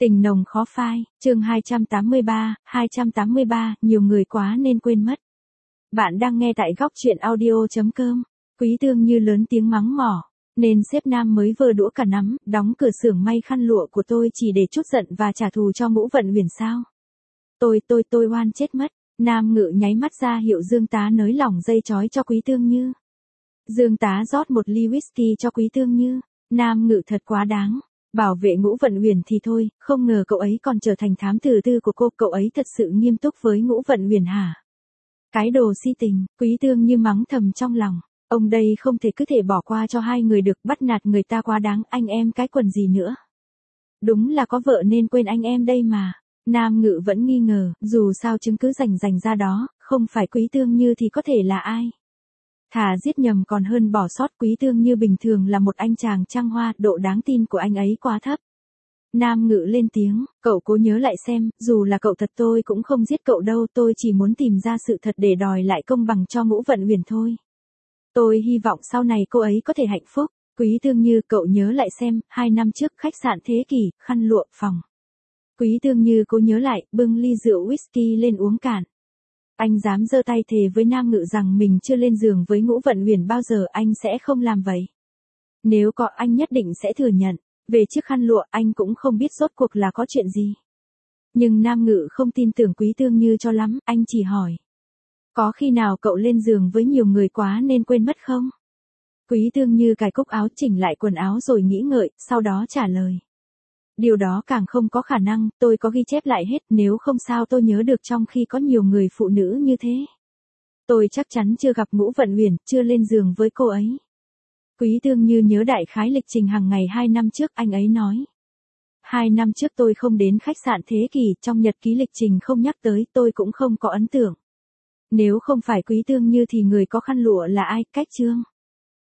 Tình nồng khó phai, chương 283, nhiều người quá nên quên mất. Bạn đang nghe tại góc truyện audio.com. Quý Tương Như lớn tiếng mắng mỏ, nên sếp Nam mới vơ đũa cả nắm, đóng cửa xưởng may khăn lụa của tôi chỉ để trút giận và trả thù cho Ngũ Vận Huyền sao? Tôi oan chết mất. Nam Ngự nháy mắt ra hiệu Dương Tá nới lỏng dây trói cho Quý Tương Như. Dương Tá rót một ly whisky cho Quý Tương Như. Nam Ngự thật quá đáng. Bảo vệ Ngũ Vận Huyền thì thôi, không ngờ cậu ấy còn trở thành thám tử tư của cô, cậu ấy thật sự nghiêm túc với Ngũ Vận Huyền hả? Cái đồ si tình, Quý Tương Như mắng thầm trong lòng, ông đây không thể cứ thể bỏ qua cho hai người được, bắt nạt người ta quá đáng, anh em cái quần gì nữa. Đúng là có vợ nên quên anh em đây mà. Nam Ngự vẫn nghi ngờ, dù sao chứng cứ rành ra đó, không phải Quý Tương Như thì có thể là ai. Thà giết nhầm còn hơn bỏ sót. Quý Tương Như bình thường là một anh chàng trăng hoa, độ đáng tin của anh ấy quá thấp. Nam Ngự lên tiếng, cậu cố nhớ lại xem, dù là cậu thật tôi cũng không giết cậu đâu, tôi chỉ muốn tìm ra sự thật để đòi lại công bằng cho Ngũ Vận Huyền thôi. Tôi hy vọng sau này cô ấy có thể hạnh phúc. Quý Tương Như, cậu nhớ lại xem, 2 năm trước khách sạn Thế Kỷ, khăn lụa phòng. Quý Tương Như cố nhớ lại, bưng ly rượu whisky lên uống cạn. Anh dám giơ tay thề với Nam Ngự rằng mình chưa lên giường với Ngũ Vận Huyền bao giờ, anh sẽ không làm vậy. Nếu có, anh nhất định sẽ thừa nhận. Về chiếc khăn lụa, anh cũng không biết rốt cuộc là có chuyện gì. Nhưng Nam Ngự không tin tưởng Quý Tương Như cho lắm, anh chỉ hỏi. Có khi nào cậu lên giường với nhiều người quá nên quên mất không? Quý Tương Như cài cúc áo, chỉnh lại quần áo rồi nghĩ ngợi, sau đó trả lời. Điều đó càng không có khả năng, tôi có ghi chép lại hết, nếu không sao tôi nhớ được trong khi có nhiều người phụ nữ như thế. Tôi chắc chắn chưa gặp Ngũ Vận Huyền, chưa lên giường với cô ấy. Quý Tương Như nhớ đại khái lịch trình hàng ngày 2 năm trước, anh ấy nói. 2 năm trước tôi không đến khách sạn Thế Kỷ, trong nhật ký lịch trình không nhắc tới, tôi cũng không có ấn tượng. Nếu không phải Quý Tương Như thì người có khăn lụa là ai? Cách Trương.